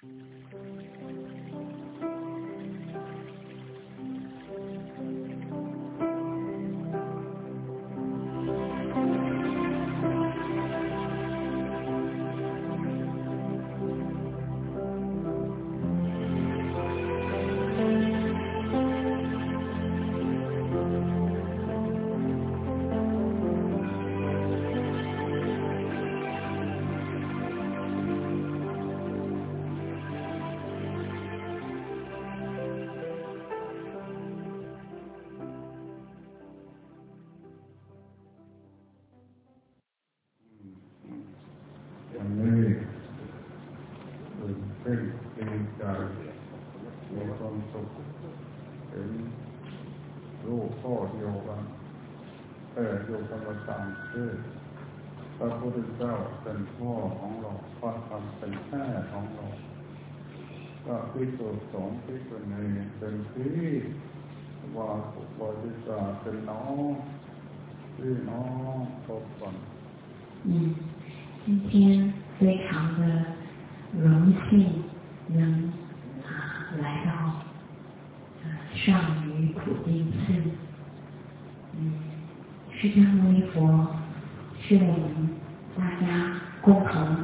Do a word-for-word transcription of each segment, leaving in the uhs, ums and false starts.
พระพุทธเจ้าเป็นพ่อของเราพระธรรมเป็นแม่ของเราก็ภิกษุสงฆ์ภิกษุณีเป็นพี่วาสุบริษัทเป็นน้องพี่น้องครบกัน嗯，今天非常的荣幸能啊来到呃上虞普定寺。嗯，释迦牟尼佛是我们大家共同的、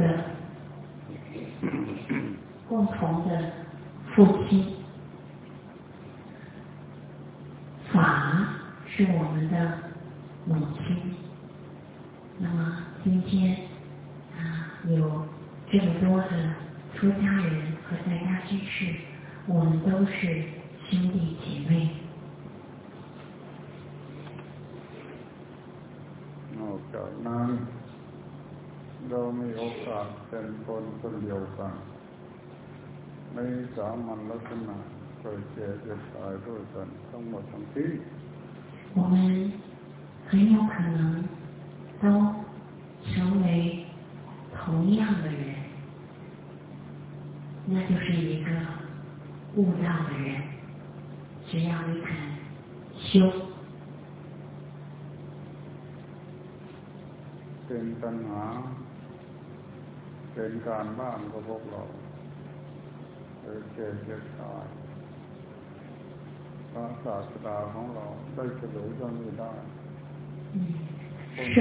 共同的父亲，法是我们的母亲。那么今天啊，有这么多的出家人和在家居士，我们都是兄弟姐妹。 นอกจากนั้นเรามีโอกาสเป็นคนคนเดียวกันในสามัญลักษณะเคยเจ็บเจ็บตายด้วยกันทั้งหมดทั้งที่我们很有可能都成为同样的人，那就是一个悟道的人。只要你肯修， เป็นปัญหาเป็นการบ้านของพวกเราเคยเจ็บเจ็บตายพระศาสดาของเราได้เฉลยเรื่องนี้ได้生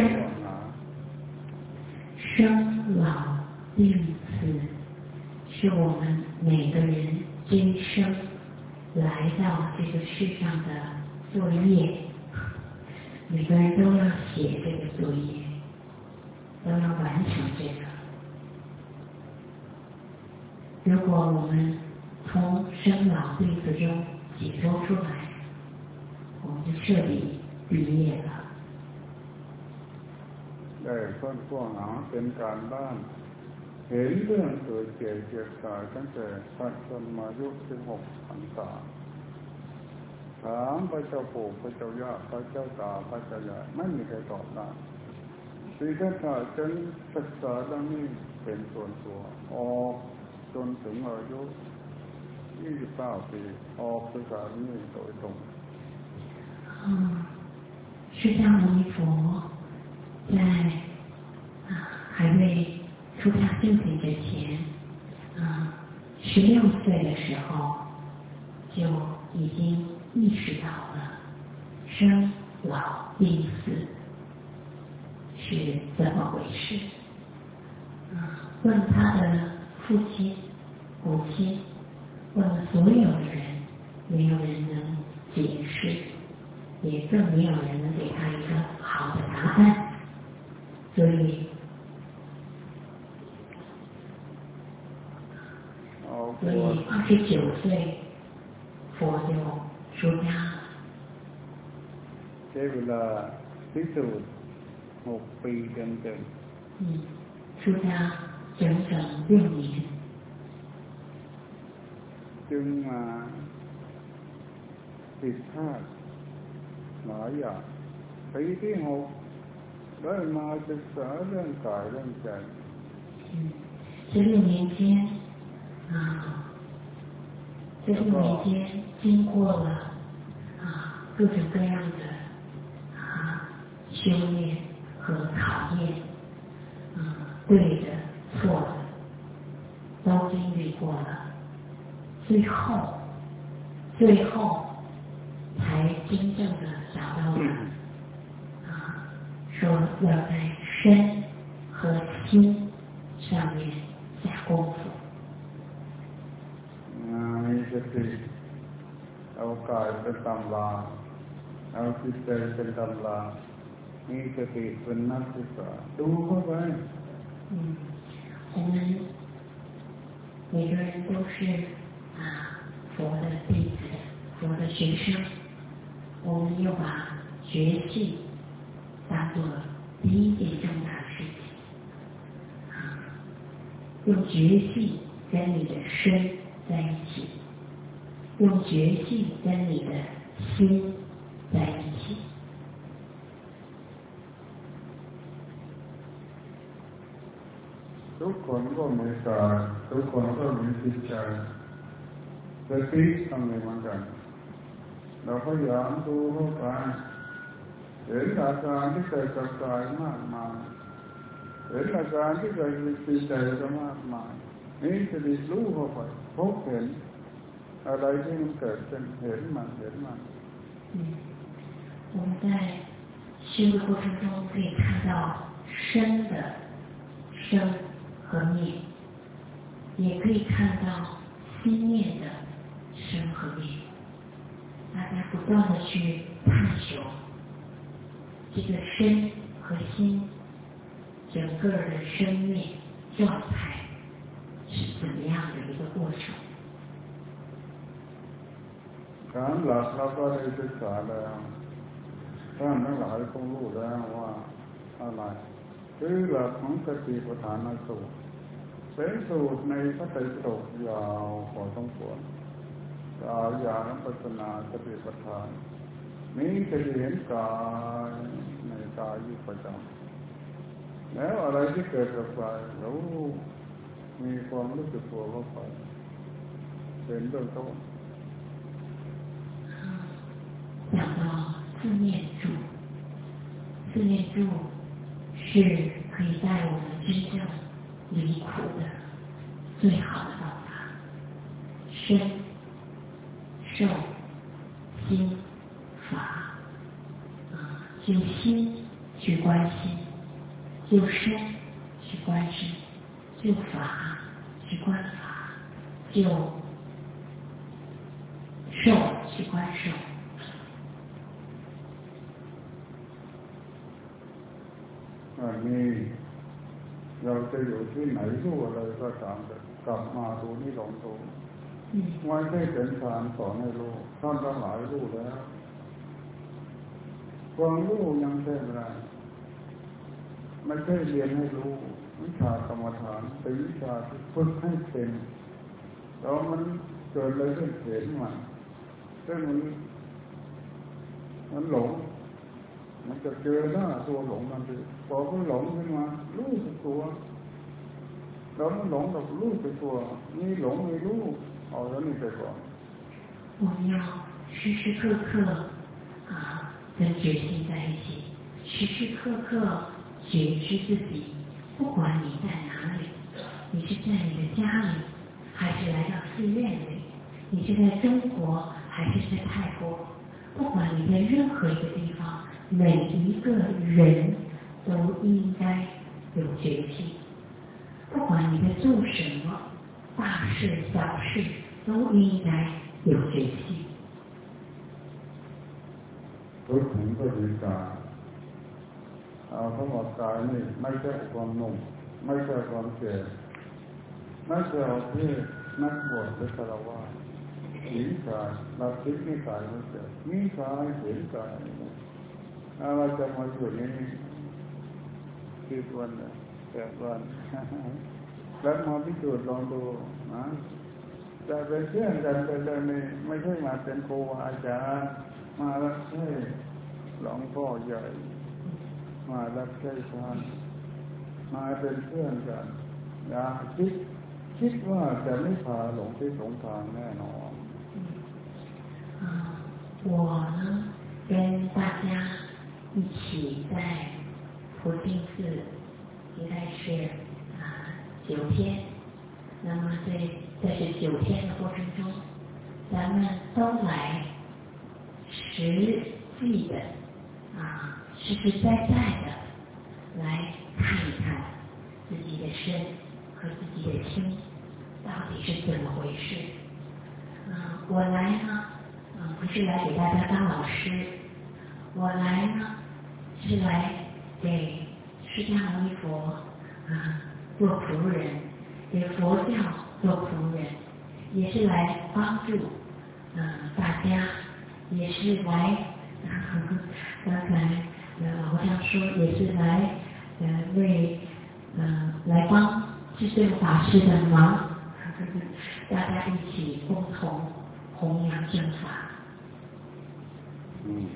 生老病死是我们每个人这一生来到这个世上的作业，每个人都要写这个作业，都要完成这个。如果我们从生老病死中解脱出来，我们就彻底毕业了。 ได้ค้นคว้าหาเป็นการบ้านเห็นเรื่องเกิดเจ็บเจ็บตายตั้งแต่ปัจจุบันมายุสิบหกพรรษาถามพระเจ้าปู่พระเจ้าย่าพระเจ้าตาพระเจ้าใหญ่ไม่มีใครตอบได้สิ่งที่ข้าจนศึกษาดังนี้เป็นส่วนตัวออกจนถึงอายุยี่สิบเก้าปีออกศึกษานี้โดยตรง嗯，释迦牟尼佛在啊还未出家修行之前，啊十六岁的时候就已经意识到了生老病死是怎么回事。啊，问他的父亲、母亲，问了所有的人，没有人能解释，也更没有人能给他一个好的答案。所以，所以二十九岁，佛就出家了。 ใช้เวลาพิสูจน์หกปีเต็มๆ嗯，出家整整六年。 จึงมาผิดพลาดหลายอย่างปีที่หกได้มาศึกษาเรื่องกายเรื่องใจ嗯，这六年间啊，这六年间经过了啊各种各样的啊修炼和考验，啊对的错的， 都经历过了，最后，最后才真正的找到了啊，说要在身和心上面下功夫。 มีสติเอากายเป็นตำราเอาจิตใจเป็นตำรามีสติเป็นนักศึกษาดูเข้าไป嗯，我们每个人都是啊佛的弟子，佛的学生，我们又把觉性当做第一件重大的事情，啊，用觉性跟你的身在一起，用觉性跟你的心在一起。 ทุกคนก็มีกายทุกคนก็มีจิตใจสติต้องมีเหมือนกันเราพยายามดูเข้าไปเห็นอาการที่เกิดกับกายมากมายเห็นอาการที่เกิดกับจิตใจก็มากมายนี่สติรู้เข้าไปพบเห็นอะไรที่มันเกิดขึ้นเห็นมันเห็นมัน嗯，我们在修的过程中可以看到身的生和灭，也可以看到心念的生和灭。大家不断的去探求这个身和心整个的生灭状态是怎么样的一个过程。 การหลักเราก็ได้ศึกษาแล้วท่านทั้งหลายคงรู้แล้วว่าอะไรคือหลักของสติปัฏฐานสูตรเป็นสูตรในพระไตรปิฎกยาวพอสมควรกายานุปัสสนาสติปัฏฐานมีสติเห็นกายในกายอยู่ประจำแล้วอะไรที่เกิดกับกายเรามีความรู้สึกตัวเข้าไปเป็นเรื่องต้น讲到自念住，自念住是可以带我们真正离苦的最好的方法。身、受、心、法，啊，就心去观心，就身去观身，就法去观法，就受去观受。 อันนี้เราจะอยู่ที่ไหนรู้อะไรก็ตามแต่กลับมาดูนี่ลองดูไม่ได้เป็นการสอนให้รู้ท่านทั้งหลายรู้แล้วความรู้ยังใช่ไม่ได้ไม่ใช่เรียนให้รู้วิชากรรมฐานเป็นวิชาที่ฝึกให้เป็นแล้วมันเกิดอะไรขึ้นเห็นมันซึ่งมันมันหลงมันจะเจอหน้าตัวหลงมันดิพอมันหลงขึ้นมารู้สึกตัวเราไม่หลงเรารู้สึกตัวนี่หลงไม่รู้เอาแล้วนี่ไปก่อน我们要时时刻刻啊跟觉性在一起，时时刻刻觉知自己，不管你在哪里，你是在你的家里，还是来到寺院里，你是在中国还是在泰国，不管你在任何一个地方，每一个人都应该有觉性，不管你在做什么，大事小事都应该有觉性。 รู้ถึงก็ดีกาเอาเขาบอกกายนี่ไม่ใช่ความหนุ่มไม่ใช่ความแก่ไม่ใช่ที่นักบวชหรือฆราวาสหญิงกายรับทิพย์นี่กายไม่ใช่มีกายเห็นกายเราจะมาอยู่นี่สิบวันแปดวันแล้วมาพิสูจน์ลองดูนะจะเป็นเพื่อนกันไปเลยนี่ไม่ใช่มาเป็นครูอาจารย์มารับใช้หลวงพ่อใหญ่มารับใช้ท่านมาเป็นเพื่อนกันอย่าคิดคิดว่าจะไม่พาหลงที่สงทางแน่นอน我呢跟大家一起在福清寺应该是啊九天， 那么在在这九天的过程中，咱们都来实际的啊，实实在在的来看一看自己的身和自己的心到底是怎么回事。啊，我来呢，啊，不是来给大家当老师，我来呢是来给释迦牟尼佛啊做仆人，给佛教做仆人，也是来帮助呃大家，也是来刚才呃老和尚说，也是来呃为呃来帮智胜法师的忙，大家一起共同弘扬正法。 嗯，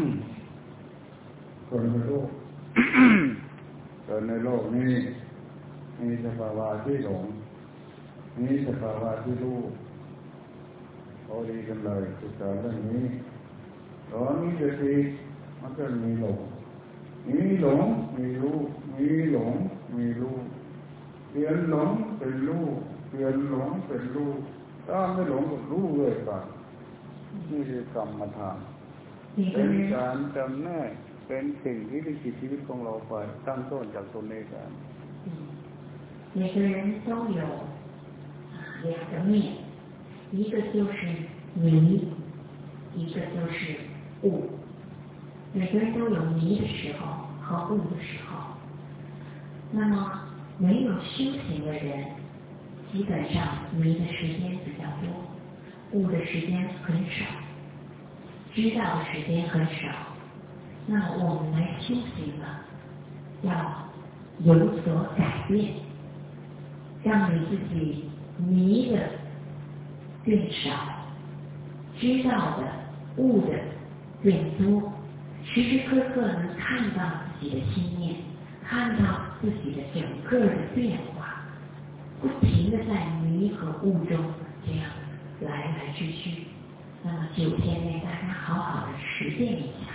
คนในโลกเกิดในโลกนี้มีสภาวะที่หลงมีสภาวะที่รู้พอดีกันเลยศึกษาเรื่องนี้ตอนนี้จะทีมันก็มีหลงมีหลงมีรู้มีหลงมีรู้เปลี่ยนหลงเป็นรู้เปลี่ยนหลงเป็นรู้ถ้าไม่หลงก็รู้เลยกันนี่คือกรรมฐานเป็นการจำแนกเป็นสิ่งที่ลิขิตชีวิตของเราไปตั้งต้นจากตรงนี้กัน每个人都有两个面，一个就是迷，一个就是悟。每个人都有迷的时候和悟的时候。那么没有修行的人，基本上迷的时间比较多，悟的时间很少，知道的时间很少。那么我们来修行了，要有所改变，让你自己迷的变少，知道的、悟的变多，时时刻刻能看到自己的心念，看到自己的整个的变化，不停的在迷和悟中这样来来去去。那么九天内大家好好的实践一下。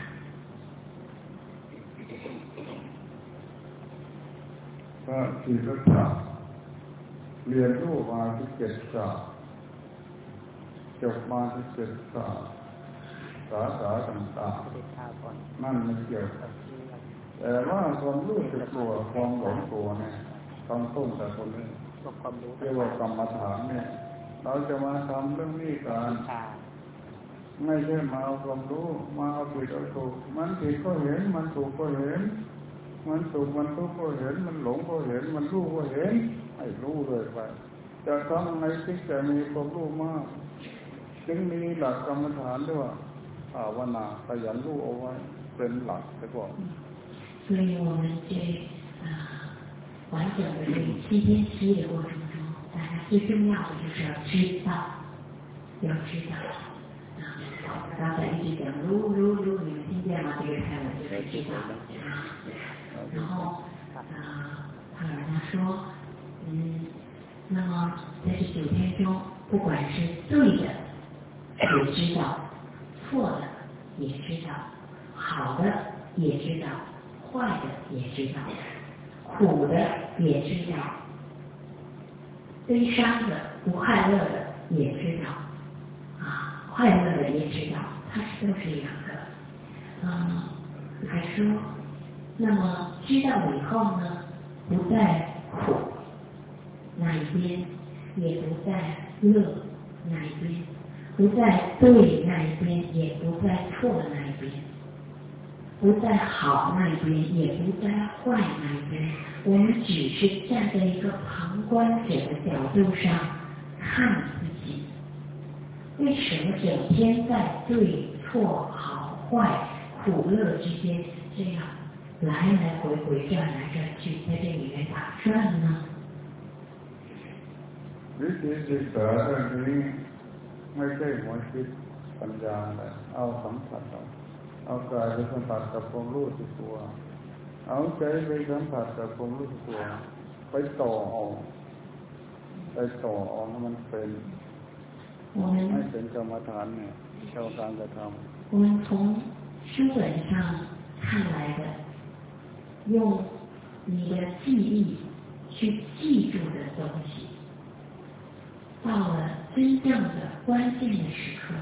ก็คือรักษาเรียนรู้มาที่เจ็ดศาสตร์จบมาที่เจ็ดศาสตร์สาขาต่างๆนั่นไม่เกี่ยวแต่ว่าความรู้สึกตัวความหลงตัวเนี่ยต้องต้นแต่คนนี้เรียกว่ากรรมฐานเนี่ยเราจะมาทำเรื่องนี้กันไม่ใช่มาเอาความรู้มาเอาผิดเอาถูกมันผิดก็เห็นมันถูกก็เห็นมันถูกมันทุกข์ก็เห็นมันหลงก็เห็นมันรู้ก็เห็นให้รู้เลยไปจะทำไงที่จะมีความรู้มากจึงมีหลักกรรมฐานด้วยภาวนาขยันรู้เอาไว้เป็นหลักไปก่อน所以我们这啊完整的这七天期的过程中，大家最重要的就是要知道，要知道。刚才一直讲รู้รู้รู้你们听见吗？这个开文就是知道。然后啊，帕尔他说，嗯，那么在这九天中，不管是对的也知道，错的也知道，好的也知道，坏的也知道，苦的也知道，悲伤的、不快乐的也知道，啊，快乐的也知道，它是都是两个。嗯，还说。那么知道以后呢，不在苦那一边，也不在乐那一边，不在对那一边，也不在错那一边，不在好那一边，也不在坏那一边。我们只是站在一个旁观者的角度上看自己。为什么整天在对错好坏苦乐之间这样来来回回转来转去，在这里面打转呢？ วิธีศึกษาเรื่องนี้ไม่ใช่หัวคิดปัญญาแต่เอาสัมผัสเอาเอากายไปสัมผัสกับความรู้สึกตัวเอาใจไปสัมผัสกับความรู้สึกตัวไปต่อเอาไปต่อเอาให้มันเป็นไม่เป็นกรรมฐานเนี่ยเท่าการกระทำ我们从书本上看来的。用你的记忆去记住的东西， 到了真正的关键的时刻，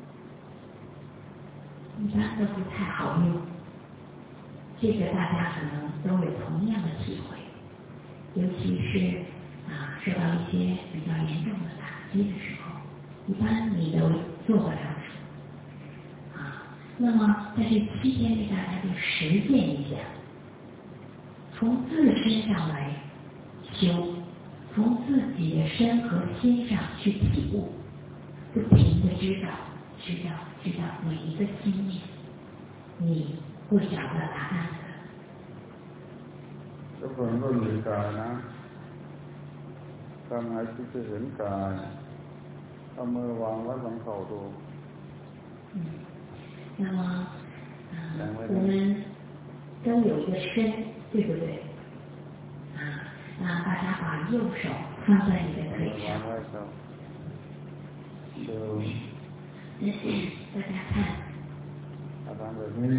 一般都不太好用。这个大家可能都有同样的体会，尤其是啊受到一些比较严重的打击的时候，一般你都做不了主啊。那么在这七天里，大家就实践一下，从自身上来修，从自己的身和心上去体悟，不停的知道、知道、知道每一个心念，你会找到答案的。 ทุกคนก็มีกายนะทำไงที่จะเห็นกายเอามือวางไว้บนเข่าดู嗯，那么啊，我们都有一个身，对不对？啊，那大家把右手放在你的腿上，大家看， อาการแบบนี้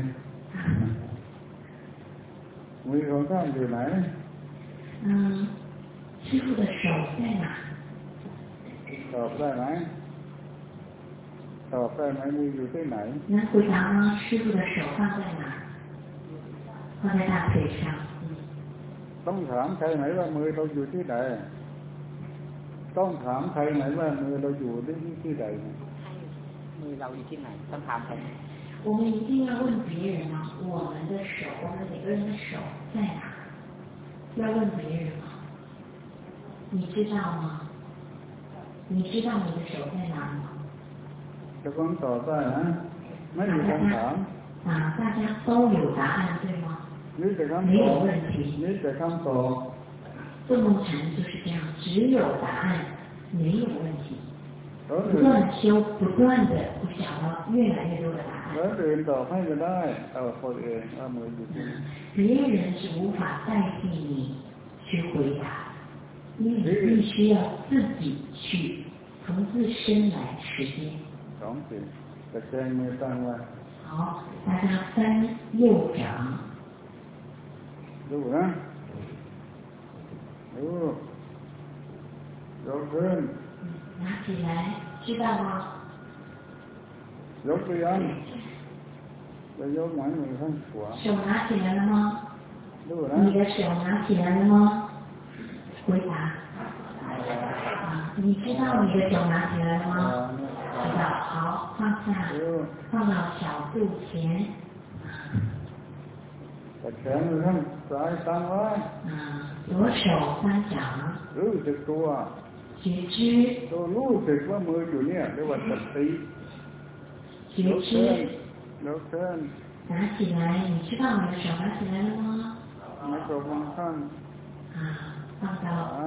มือของท่านอยู่ไหน嗯，师父的手在哪？ ตอบได้ไหมตอบได้ไหมมืออยู่ที่ไหน能回答吗？师父的手放在哪？放在大腿上。 ต้องถามใครไหมว่ามือเราอยู่ที่ไหนต้องถามใครไหมว่ามือเราอยู่ที่ที่ไหนมือเราอยู่ที่ไหนต้องถามใคร我们一定要问别人吗？我们的手，我们每个人的手在哪？要问别人吗？你知道吗？你知道你的手在哪吗？ จะต้องตอบได้นะไม่มีคำถาม啊，大家都有答案，对吗？ นี่แต่คำตอบ没有问题。 นี่แต่คำตอบ顿梦禅就是这样，只有答案，没有问题。不断修，不断的会想到越来越多的答案。 แล้วเดินตอบให้ก็ได้เอาคนเองเอามืออยู่ที่别人是无法代替你去回答，因为你必须要自己去从自身来实践。 สองสิ่งตะแคงมือตั้งไว้好，大家翻右掌。 ดูนะดูยกขึ้น拿起来，知道吗？ ยกไปยังจะยกไหมมือข้างขวา手拿起来了吗？ ดูนะ你的手拿起来了吗？回答。啊，你知道你的手拿起来了吗？知道。好，放下，放到小肚前。 ตะแคงมือข้างซ้ายตั้งไว้啊，左手翻掌。 รู้สึกตัว觉知ตัวรู้สึกว่ามืออยู่เนี่ยเรียกว่าสติ觉知ยกขึ้น拿起来，你知道你的手拿起来了吗？ ไม่ตกวางข้าง啊，放到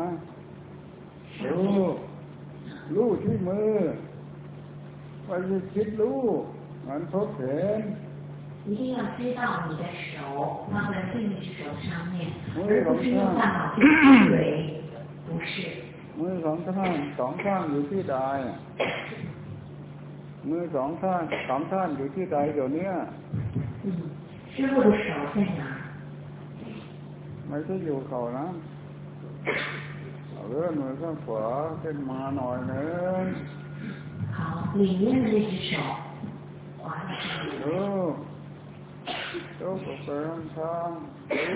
รู้รู้ที่มือไปคิดรู้มันทบเห็น一定要知道你的手放在另一只手上面，而不是用大脑去思维，不是。 มือสองข้างสองข้างอยู่ที่ใดมือสองข้างสองข้างอยู่ที่ใดเดี๋ยวนี้嗯，师父的手在哪？ ไม่ใช่อยู่เขานะเอาเลื่อนมือข้างขวาขึ้นมาหน่อยนึง好，里面的那只手滑到上面。 ดูดูกระเป๋าข้างดู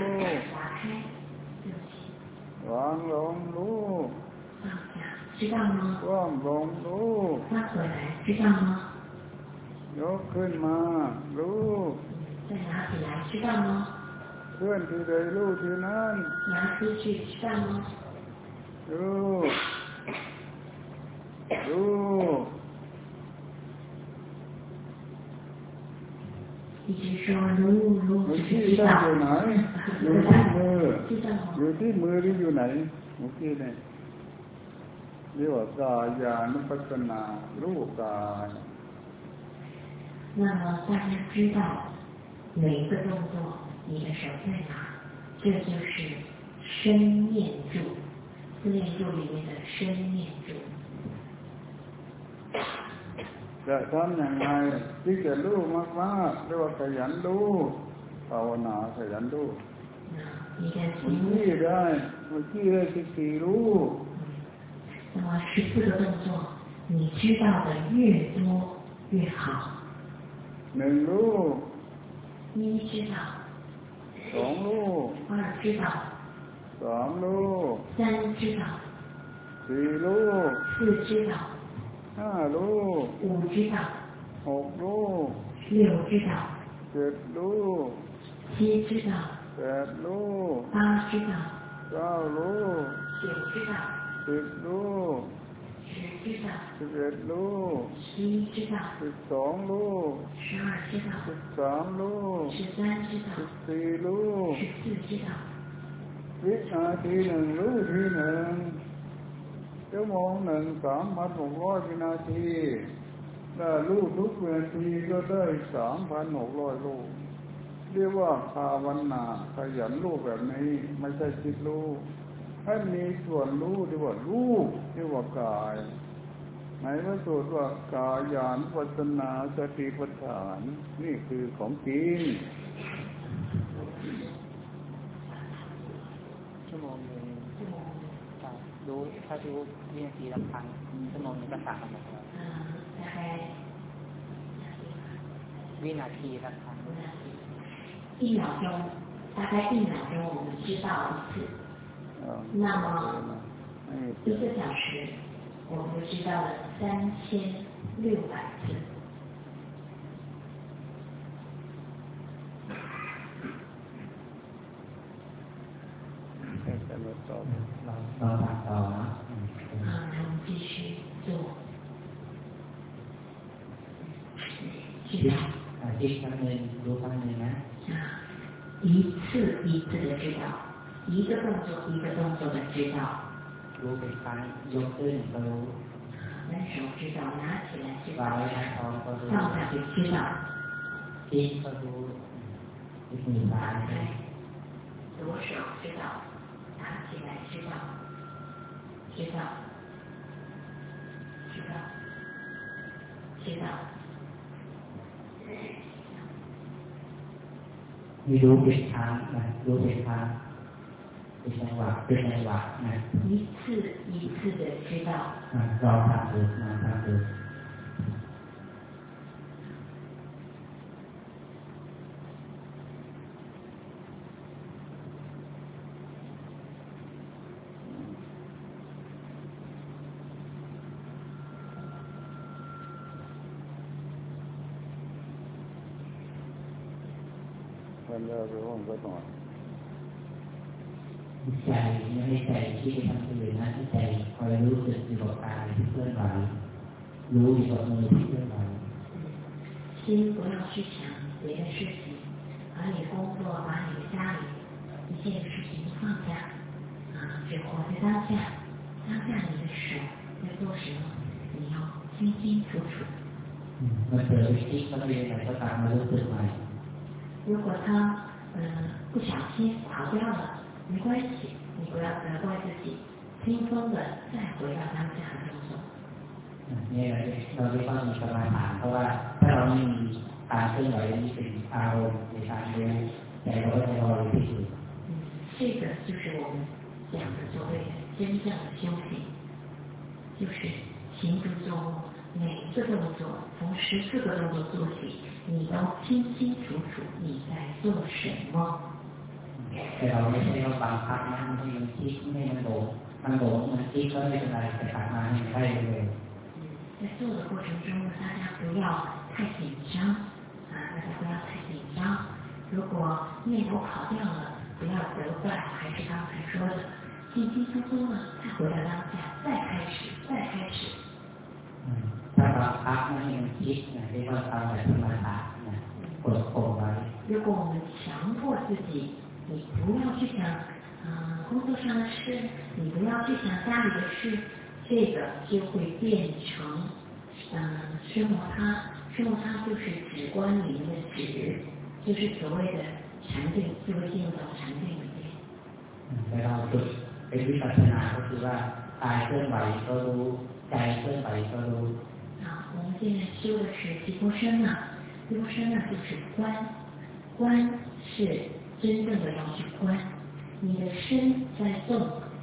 วางลงดู放下，知道吗？ ว่างลงดู翻回来，知道吗？ ยกขึ้นมาดู再拿起来，知道吗？ เคลื่อนที่ใดรู้ที่นั้น拿出去，知道吗？ ดูดู一直说รู้รู้อยู่只ที่是知道。 อยู่ไหนอยู่ที่มืออยู่ที่มือหรืออยู่ไหนเมื่อกี้เนี่ยเรียกว่ากายานุปัสสนารู้กาย那么大家知道每一个动作你的手在哪，这就是身念住，四念住里面的身念住。 จะทำอย่างไรที่จะรู้มากๆเรียกว่าขยันรู้ภาวนาขยันรู้เมื่อกี้ได้เมื่อกี้ได้สิบสี่รู้在那么十四个动作，你知道的越多越好。 หนึ่งรู้一知道， สองรู้二知道， สามรู้三知道， สี่รู้四知道， ห้ารู้五知道， หกรู้六知道， เจ็ดรู้七知道， แปดรู้八知道， เก้ารู้九知道， สิบรู้十知道， สิบเอ็ดรู้十一知道， สิบสองรู้十二知道， สิบสามรู้十三知道， สิบสี่รู้十四知道。 วินาทีหนึ่งรู้ทีหนึ่งชั่วโมงหนึ่งสามพันหกร้อยวินาทีถ้ารู้ทุกวินาทีก็ได้สามพันหกร้อยรู้เรียกว่าภาวนาขยันรู้แบบนี้ไม่ใช่คิดรู้ให้มีส่วนรู้ที่ว่ารู้ที่ว่ากายไหนพระสูตรว่ากายานปัสนาสติปัฏฐานนี่คือของจริงชั่วโมงหนึ่งรู้ถ้ารู้วินาทีละครั้งชั่วโมงนึงก็สามพันหกร้อยวินาทีละครั้ง一秒钟，大概一秒钟我们知道一次，那么一个小时我们就知道了三千六百次。 เราทำต่อนะ好，我们继续做。知道。 คิดครั้งหนึ่งรู้ครั้งหนึ่งนะ一次一次的知道，一个动作一个动作的知道。 รู้เป็นครั้งยกขึ้นก็รู้伸手知道，拿起来知道， 放下去知道， ทิ้งก็รู้ยกมือซ้าย左手知道，拿起来知道，知道，知道，知道。 มีรู้เป็นครั้งนะรู้เป็นครั้งเป็นจังหวะเป็นจังหวะนะ一次一次的知道เราทำดูมาทำดูมันจะไปห้องก็ต่อใจไม่ให้ใจที่ไปทำอื่นนะให้ใจคอยรู้สึกอยู่กับกายที่เคลื่อนไหวรู้อยู่กับมือที่เคลื่อนไหว心不要去想别的事情，把你工作，把你的家里一切事情都放下，啊，只活在当下。当下你的手在做什么，你要清清楚楚。 มันเกิดไปคิดก็เรียนอะไรก็ตามมารู้สึกใหม่如果他嗯不小心跑掉了，没关系，你不要责怪自己，轻松的再回到当下的动作。 นี่เราเรียกว่ามีสมาธิเพราะว่าถ้าเราไม่มีการเคลื่อนไหวนี้เป็นอารมณ์ในการรู้ใจเราก็จะรออยู่ที่จุด嗯，这个就是我们讲的所谓的真正的修行，就是行住坐卧每一个动作，从十四个动作做起，你都清清楚楚你在做什么。 แต่เราไม่ใช่ว่าบังคับนะไม่ให้มันคิดไม่ให้มันหลงมันหลงมันคิดก็ไม่เป็นไรแต่กลับมาให้ได้เลย在做的过程中，大家不要太紧张啊，大家不要太紧张。如果念头跑掉了，不要责怪，还是刚才说的，轻轻松松的再回到当下，再开始，再开始。 ถ้าบังคับไม่ให้มันคิดนะเรียกว่าทำแบบสมาธินะกดข่มไว้如果我们强迫自己，你不要去想啊、呃、工作上的事，你不要去想家里的事，这个就会变成嗯、呃、生活它，生活它就是止观里面的止，就是所谓的禅定，就会进入到禅定里面。 แต่เราฝึกเป็นวิปัสสนาก็คือว่ากายเคลื่อนไหวก็รู้ใจเคลื่อนไหวก็รู้啊，我们现在修的是毗婆舍那，毗婆舍那就是观，观是真正的要去观，你的身在动，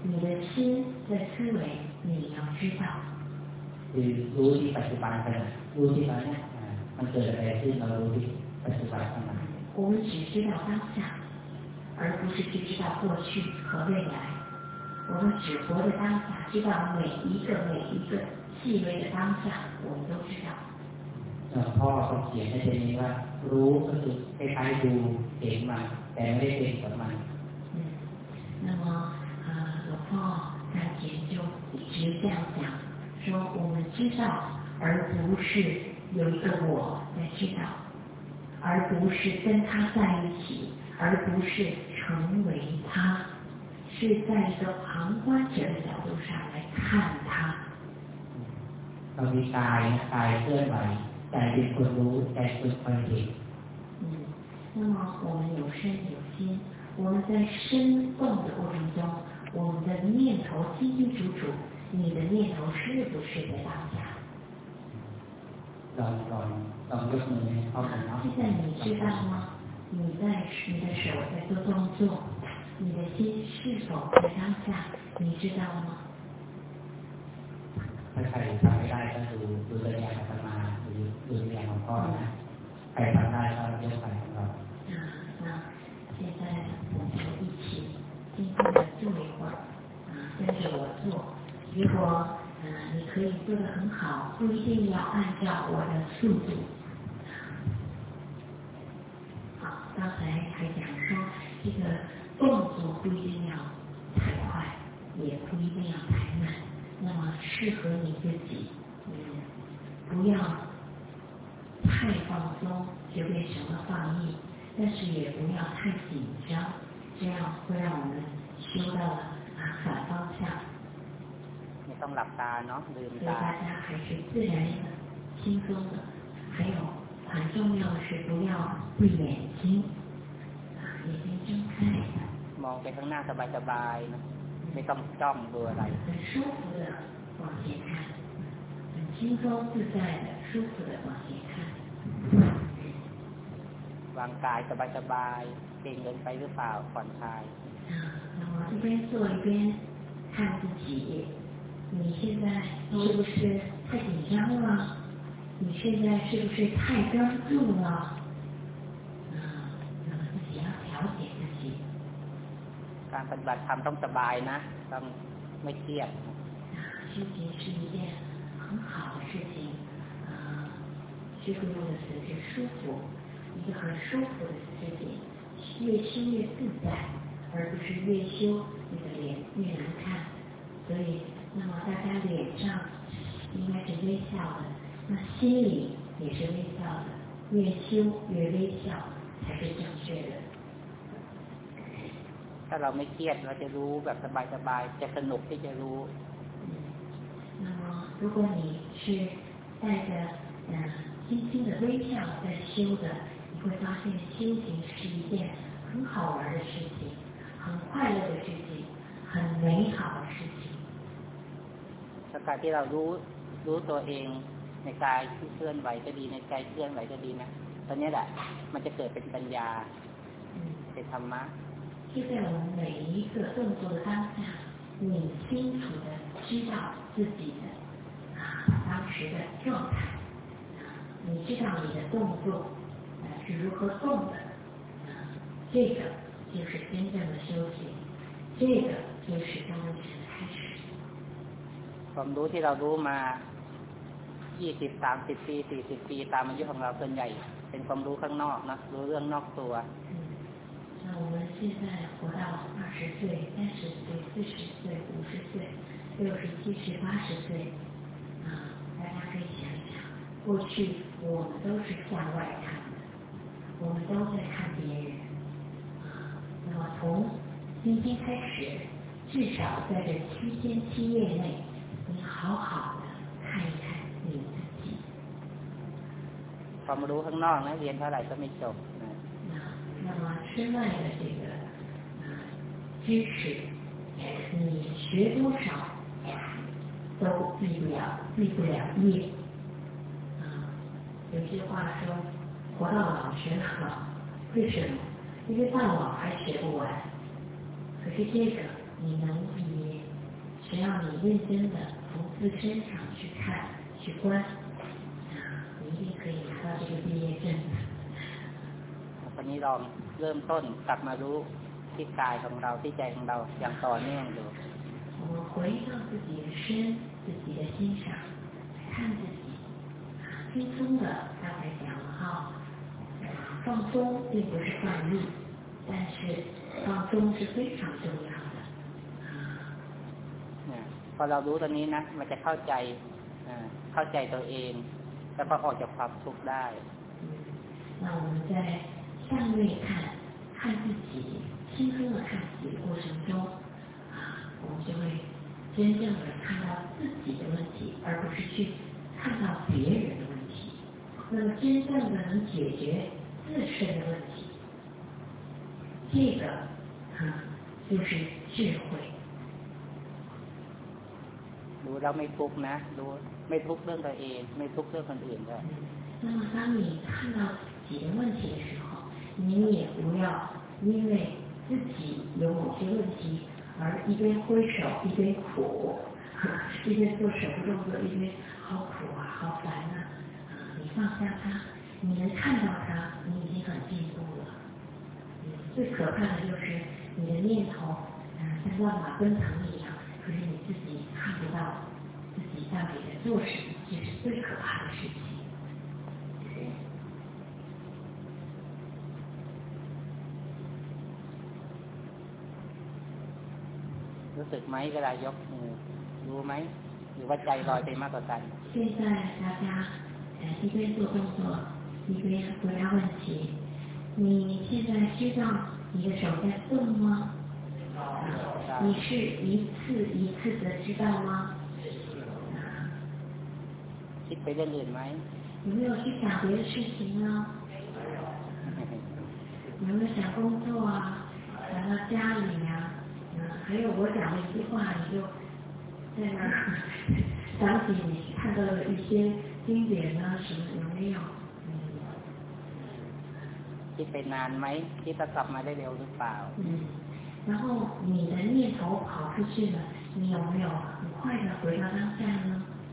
你的心的思维你要知道。 คือรู้ที่ปัจจุบันขณะรู้ที่ตอนนี้มันเกิดอะไรขึ้นเรารู้ที่ปัจจุบันขณะ我们只知道当下，而不是去知道过去和未来。我们只活在当下，知道每一个每一个细微的当下，我们都知道。 พ่อเขาเขียนให้เป็นนี้ว่ารู้ก็คือคล้ายๆดูเห็นมันแต่ไม่ได้เป็นกับมัน嗯，那么呃，老พ่อการเขียน就一直这样讲，说我们知道，而不是有一个我在知道，而不是跟他在一起，而不是成为他，是在一个旁观者的角度上来看他。 เรามีกายกายเคลื่อนไหวใจเป็นคนรู้ใจเป็นคนเห็น嗯，那么我们有身有心，我们在生动的过程中，我们的念头清清楚楚，你的念头是不是在当下？ ลองลองลองยกมือให้พ่อผมเนาะ现在你知道吗？你在你的手在做动作，你的心是否在当下？你知道吗？ ถ้าใครทำไม่ได้ก็ดูดูตัวอย่างอาตมาหรือดูตัวอย่างของพ่อนะใครทำได้ก็ยกไปของเรา啊，那现在我们就一起静静的坐一会儿，啊，跟着我做。如果呃你可以做得很好，不一定要按照我的速度。好，刚才还讲说这个动作不一定要太快，也不一定要太慢。那么适合你自己，嗯，不要太放松就变成了放逸，但是也不要太紧张，这样会让我们修到了啊反方向。 ไม่ต้องหลับตาเนาะลืม所以ตา大家还是自然的、轻松的，还有很重要的是不要闭眼睛，啊，眼睛睁开。 มองไปข้างหน้าสบายๆนะไม่ต้องจ้องดูอะไร很舒服的往前看，很轻松自在的、舒服的往前看。 วางกายสบายๆเก่งเกินไปหรือเปล่าผ่อนคลาย啊，那么一边做一边看自己，你现在是不是太紧张了？你现在是不是太专注了？啊，那么自己要调节自己。 การปฏิบัติธรรมต้องสบายนะต้องไม่เครียด修行是一件很好的事情，啊，师父用的词是舒服，一个很舒服的事情，越修越自在，而不是越修你的脸越难看。所以，那么大家脸上应该是微笑的，那心里也是微笑的，越修越微笑才是正确的。 ถ้าเราไม่เครียดเราจะรู้แบบสบายๆจะสนุกที่จะรู้那么如果你是带着嗯轻轻的微笑在修的，你会发现修行是一件很好玩的事情，很快乐的事情，很美好的事情。 การที่เรารู้รู้ตัวเองในกายที่เคลื่อนไหวก็ดีในใจเคลื่อนไหวก็ดีนะตอนนี้แหละมันจะเกิดเป็นปัญญาเป็นธรรมะ就在我们每一个动作的当下，你清楚的知道自己的啊当时的状态，啊，你知道你的动作啊是如何动的，啊，这个就是真正的修行，这个就是刚刚的开始。 ความรู้ที่เรารู้มายี่สิบ สามสิบ ปี สี่สิบ ปีตามอายุของเราส่วนใหญ่เป็นความรู้ข้างนอกนะรู้เรื่องนอกตัว那我们现在活到二十岁、三十岁、四十岁、五十岁、六十、七十、八十岁，啊，大家可以想一想，过去我们都是向外看的，我们都在看别人，啊，那么从今天开始，至少在这七天七夜内，你好好的看一看你自己。 ความรู้ข้างนอกนะเรียนเท่าไหร่ก็ไม่จบ那么身外的这个呃知识，你学多少都毕不了，毕不了业。啊，有句话说，活到老学到老，为什么？因为到老还学不完。可是这个你能毕业， 只要你认真的从自身上去看、去观，啊，你一定可以拿到这个毕业证的。 วันนี้ลองเริ่มต้นกลับมารู้ที่กายของเราที่ใจของเราอย่างต่อเนื่องดู我们回到自己的身、自己的心上，看自己，轻松的刚才讲了哈，放松并不是放逸，但是放松是非常重要的。 พอเรารู้ตรงนี้นะมันจะเข้าใจเข้าใจตัวเองแล้วก็ออกจากความทุกข์ได้那我们在向内看看自己轻松的看自己的过程中啊，我们就会真正的看到自己的问题，而不是去看到别人的问题。那么真正的能解决自身的问题，这个啊就是智慧。 รู้เราไม่ทุกข์นะรู้ไม่ทุกข์เรื่องตัวเองไม่ทุกข์เรื่องคนอื่นด้วย那么当你看到自己的问题的时候，你也不要因为自己有某些问题而一边挥手一边苦，一边做手部动作一边好苦啊好烦啊，你放下它，你能看到它，你已经很进步了。最可怕的就是你的念头像万马奔腾一样，可是你自己看不到自己到底在做什么，这是最可怕的事情。 รู้สึกไหมเวลายกมือรู้ไหมหรือว่าใจลอยไปมากกว่ากัน现在大家一边做动作一边回答问题，你现在知道你的手在动吗？你是一次一次的知道吗？ คิดไปเรื่องอื่นไหม有没有去想别的事情呢？有没有想工作啊，想到家里呀、啊？还有我讲了一句话，你就在那儿想起你看到的一些经典啊什么有没有？ คิดไปนานไหมคิดจะกลับมาได้เร็วหรือเปล่า嗯，然后你的念头跑出去了，你有没有很快的回到当下呢？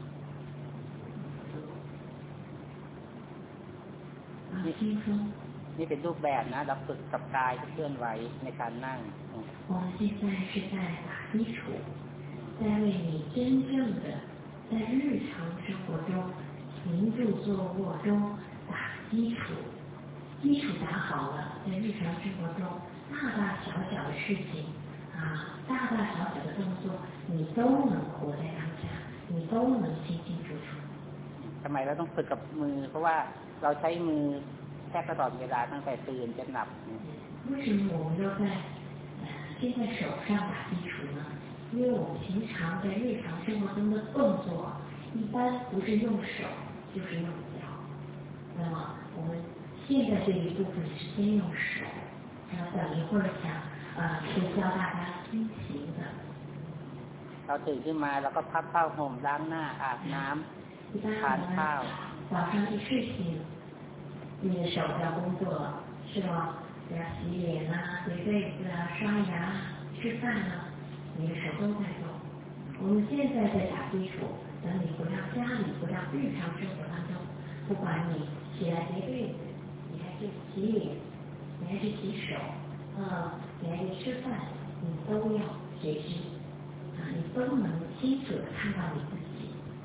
啊，轻松。 นี่เป็นรูปแบบนะเราฝึกกับกายเคลื่อนไหวในการนั่ง我们现在是在打基础，在为你真正的在日常生活中行住坐卧中打基础。基础打好了，在日常生活中大大小小的事情啊，大大小小的动作，你都能活在当下，你都能清清楚楚。 ทำไมเราต้องฝึกกับมือเพราะว่าเราใช้มือแทบตลอดเวลาตั้งแต่ตื่นจนหลับ为什么我们要在先在手上打基础呢？因为我们平常在日常生活中的动作一般不是用手就是用脚，那么我们现在这一部分是先用手，然后等一会儿想呃会教大家心情的。 เราตื่นขึ้นมาแล้วก็พับผ้าห่มล้างหน้าอาบน้ำทานข้าว早上一睡醒，你的手要工作了，是吧？要洗脸啊、叠被子啊、刷牙、吃饭啊，你的手都在动。我们现在在打基础，等你回到家里，回到日常生活当中，不管你起来叠被子，你还是洗脸，你还是洗手，呃，你还是吃饭，你都要觉知啊，你都能清楚的看到你自己。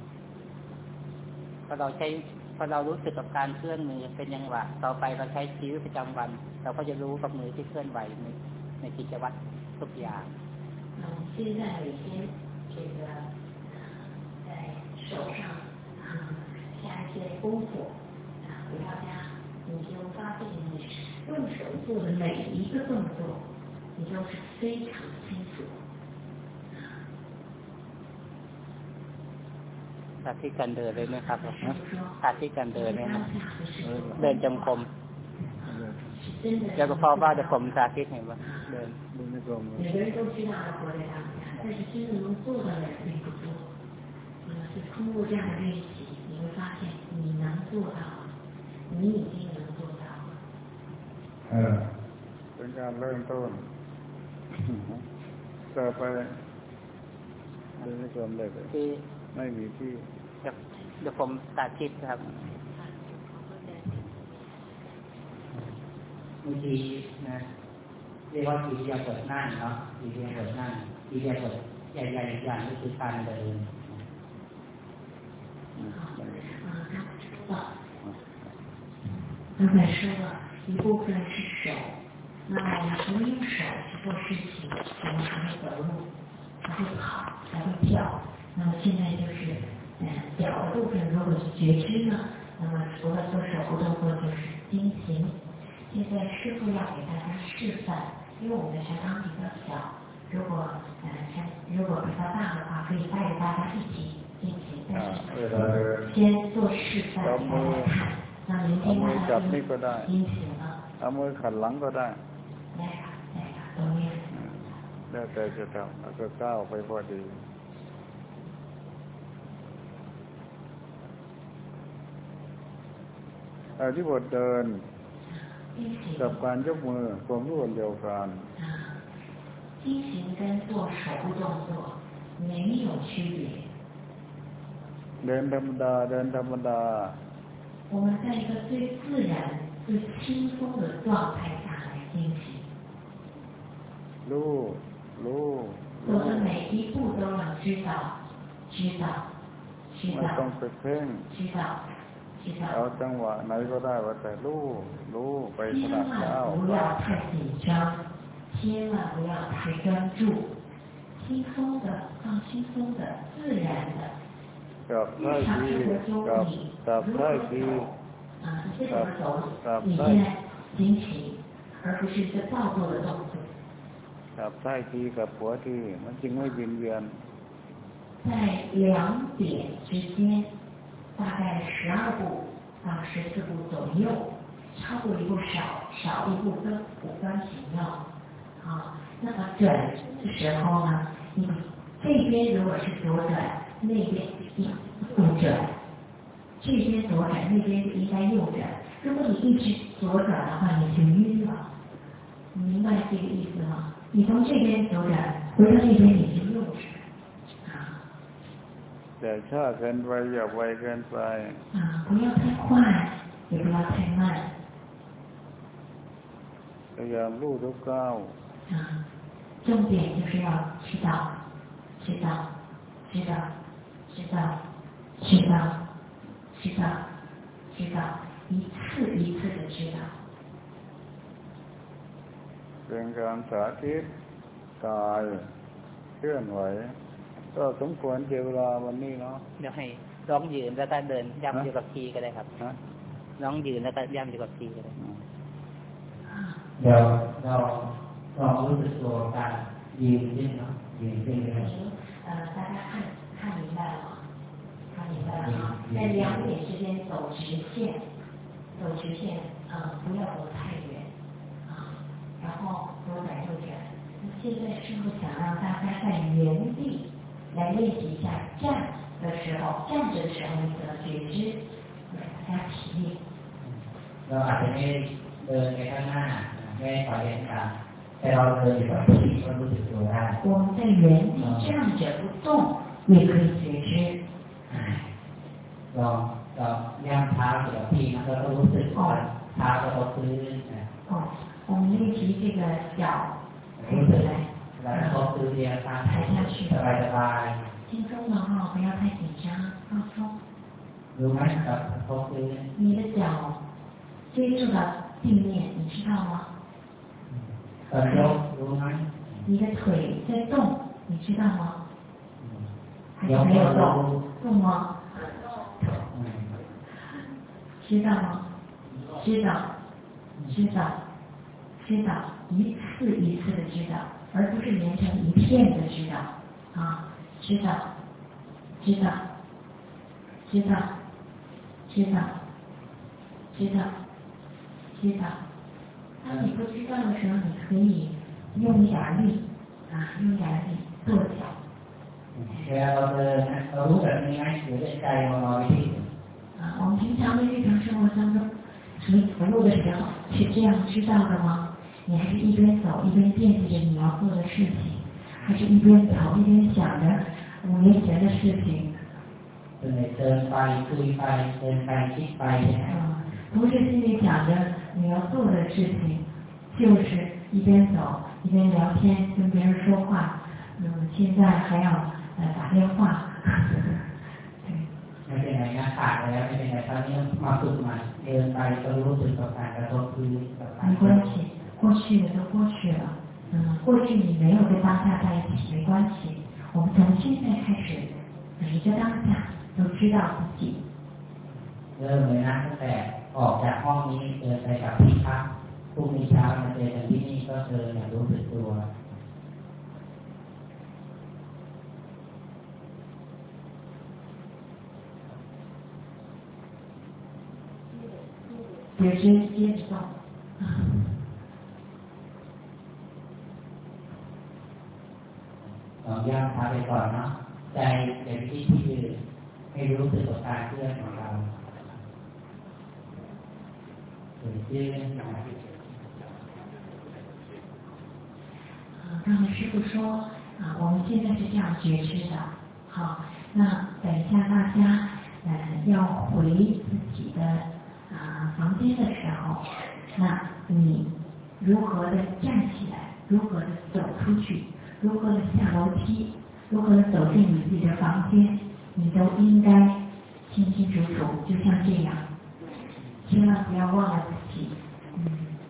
พอเราใช้พอเรารู้สึกกับการเคลื่อนมือเป็นจังหวะต่อไปเราใช้ชีวิตประจำวันเราก็จะรู้กับมือที่เคลื่อนไหวในในกิจวัตรทุกอย่าง嗯，现在每天这个在手上啊下一些功夫啊，回到家你就发现你用手做的每一个动作，你都是非常清楚。 สาธิตการเดินเลยนะครับสาธิตการเดินเนี่ยเดินจงกรมแล้วก็พ่อว่าจะผมสาธิตเห็นว่าเดินเดินจงกรม每个人都知道要活在当下，但是真正能做到的人并不多。那么是通过这样的练习，你会发现你能做到，你已经能做到了。 เออเป็นการเริ่มต้นจะไปเป็นความเล็กคือไม่มีที่เดี๋ยวผมสาธิตครับเมื่อกี้นะเรียกว่าอิริยาบถนั่งเนาะอิริยาบถนั่งอิริยาบถใหญ่ๆอย่างก็คือการเดิน刚才说了一部分是手，那我们除了用手去做事情，我们还会走路，还会跑，还会跳。那么现在就是嗯脚的部分，如果是觉知呢，那么除了做手部动作就是经行。现在师父要给大家示范，因为我们禅堂比较小，如果嗯如果比较大的话，可以带着大家一起进行，但是先做示范给大家看。 เอามือจับนี่ก็ได้เอามือขัดหลังก็ได้แล้วแต่จะทำแล้วก็ก้าวไปพอดีอธิบทเดินกับการยกมือความรู้เดียวกัน进行跟做手部动作没有区别เดินธรรมดาเดินธรรมดา我们在一个最自然、最轻松的状态下来进行。 รู้รู้做的每一步都要知道，知道，知道。 ไม่ต้องไปเพ่ง知道，知道。 เอาจังหวะไหนก็ได้ว่าแต่รู้รู้ไปขนาดก้าว千万不要太紧张，千万不要太专注，轻松的、放轻松的、自然的。 กับท่าทีกับกับท่าทีกับกับท่าที而不是一个造作的动作กับท่าทีกับหัวทีมันจึงไม่วินเวียน在两点之间大概十二步到十四步左右超过一步少少一步分五分行了啊那么转的时候呢你这边如果是左转那边右转，这边左转，那边应该右转。如果你一直左转的话，你就晕了。你明白这个意思吗？你从这边左转，回到那边你就右转。啊。 แต่ช้าเกินไปอย่าไวเกินไป啊，不要太快，也不要太慢。 พยายามรู้ทุกก้าว啊，重点就是要知道，知道，知道。知道，知道，知道，知道，一次一次的知道。 เป็นการสาธิตกายเคลื่อนไหวก็สมควรเจอเวลาวันนี้เนาะเดี๋ยวให้ร้องยืนแล้วก็เดินย่ำอยู่กับทีก็ได้ครับร้องยืนแล้วก็ย่ำอยู่กับทีก็ได้เดี๋ยวเราลองรู้สึกตัวการยืนนิดเนาะยืนเป็นยังไง呃大家看看明白了吗？看明白了吗？在两点之间走直线，走直线，呃，不要走太远，啊，然后左转右转。现在师父想让大家在原地来练习一下站的时候，站着的时候你的觉知，给大家体验。 เราอาจจะไม่เดินไปข้างหน้าไม่ถอยหลังแต่เราเดินอยู่กับที่ก็รู้สึกตัวได้我们在原地站着不动也可以觉知ลองเราย่างเท้าอยู่กับที่มันก็รู้สึกว่าเท้าก็ต้องพื้น哦我们练习这个脚รู้สึกแล้วก็พื้นเรียงตาม抬下去สบายสบาย轻松的哈不要太紧张放松รู้ไหมกับพอพื้น你的脚接触到地面你知道吗ตอนยกรู้ไหม你的腿在动你知道吗还是没有动动吗知道吗知道知道知道一次一次的知道而不是连成一片的知道啊知道知道知道知道知道知道当你不知道的时候你可以用一点力啊用一点力跺脚เวลาเราเดินเรารู้แบบนี้ไหมหรือใจเราลอยไปที่啊我们平常的日常生活当中你走路的时候是这样知道的吗你还是一边走一边惦记着你要做的事情还是一边走一边想着呃五年前的事情。 เดินไปคุยไปเดินไปคิดไป啊，不是心里想着你要做的事情，就是一边走一边聊天，跟别人说话。嗯，现在还要呃打电话。 ไม่เป็นไรนะขาดแล้วไม่เป็นไรตอนนี้มาฝึกใหม่เดินไปก็รู้สึกกับการกระทบพื้น没关系，过去的都过去了。嗯，过去你没有跟当下在一起没关系。我们从现在开始，每一个当下都知道自己。 เริ่มเลยนะตั้งแต่ออกจากห้องนี้เดินไปกับที่พักพรุ่งนี้เช้ามาเจอกันที่นี่ก็เดินอย่างรู้สึกตัว觉知接着动。 ลองย่างเท้าไปก่อนเนาะใจเด็กที่ที่อื่นให้รู้สึกกับการเคลื่อนของเราเกิดขึ้น刚才师父说啊，我们现在是这样觉知的。好，那等一下大家呃要回自己的啊房间的时候，那你如何的站起来，如何的走出去，如何的下楼梯，如何的走进你自己的房间，你都应该清清楚楚，就像这样，千万不要忘了自己。嗯。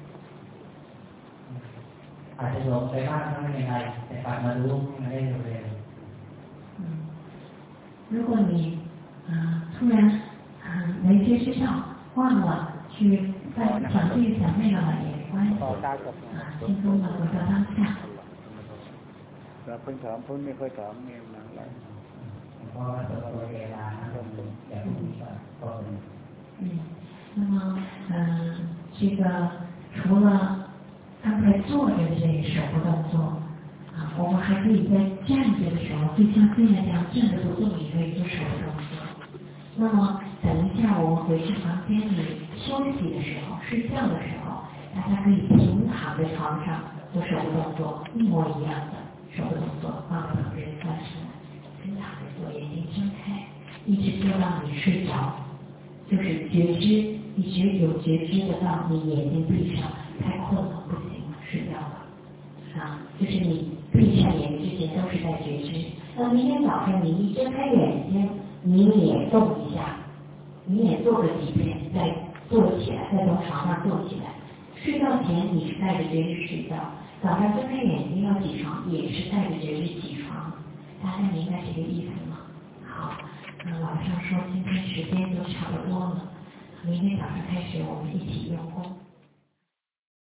อาจจะหลงไปบ้างก็ไม่เป็นไรแต่กลับมารู้มาได้เร็ว嗯，如果你啊、呃、突然啊、呃、没觉知到，忘了去再想这个想那个了也没关系，啊，轻松的回到当下。 แล้วเพิ่งถามเพิ่งไม่ค่อยถามเองนะอะไรเพราะว่าตัวเวลานะครับอย่างนี้ก็嗯，那么嗯，这个除了刚才坐着的这个手部动作啊，我们还可以在站着的时候，就像现在这样站着不动，也可以做手部动作。那么等一下我们回去房间里休息的时候、睡觉的时候，大家可以平躺在床上做手部动作，一模一样的手部动作，放在旁边翻身，平躺着做，眼睛睁开，一直做到你睡着，就是觉知，一直有觉知的到你眼睛闭上。太困了，不行了，睡觉了啊！就是你闭上眼之前都是在觉知。那明天早上你一睁开眼睛，你也动一下，你也做个几遍，再坐起来，再从床上坐起来。睡觉前你是带着觉知睡觉，早上睁开眼睛要起床，也是带着觉知起床。大家明白这个意思吗？好，那老师说今天时间就差不多了，明天早上开始我们一起用功。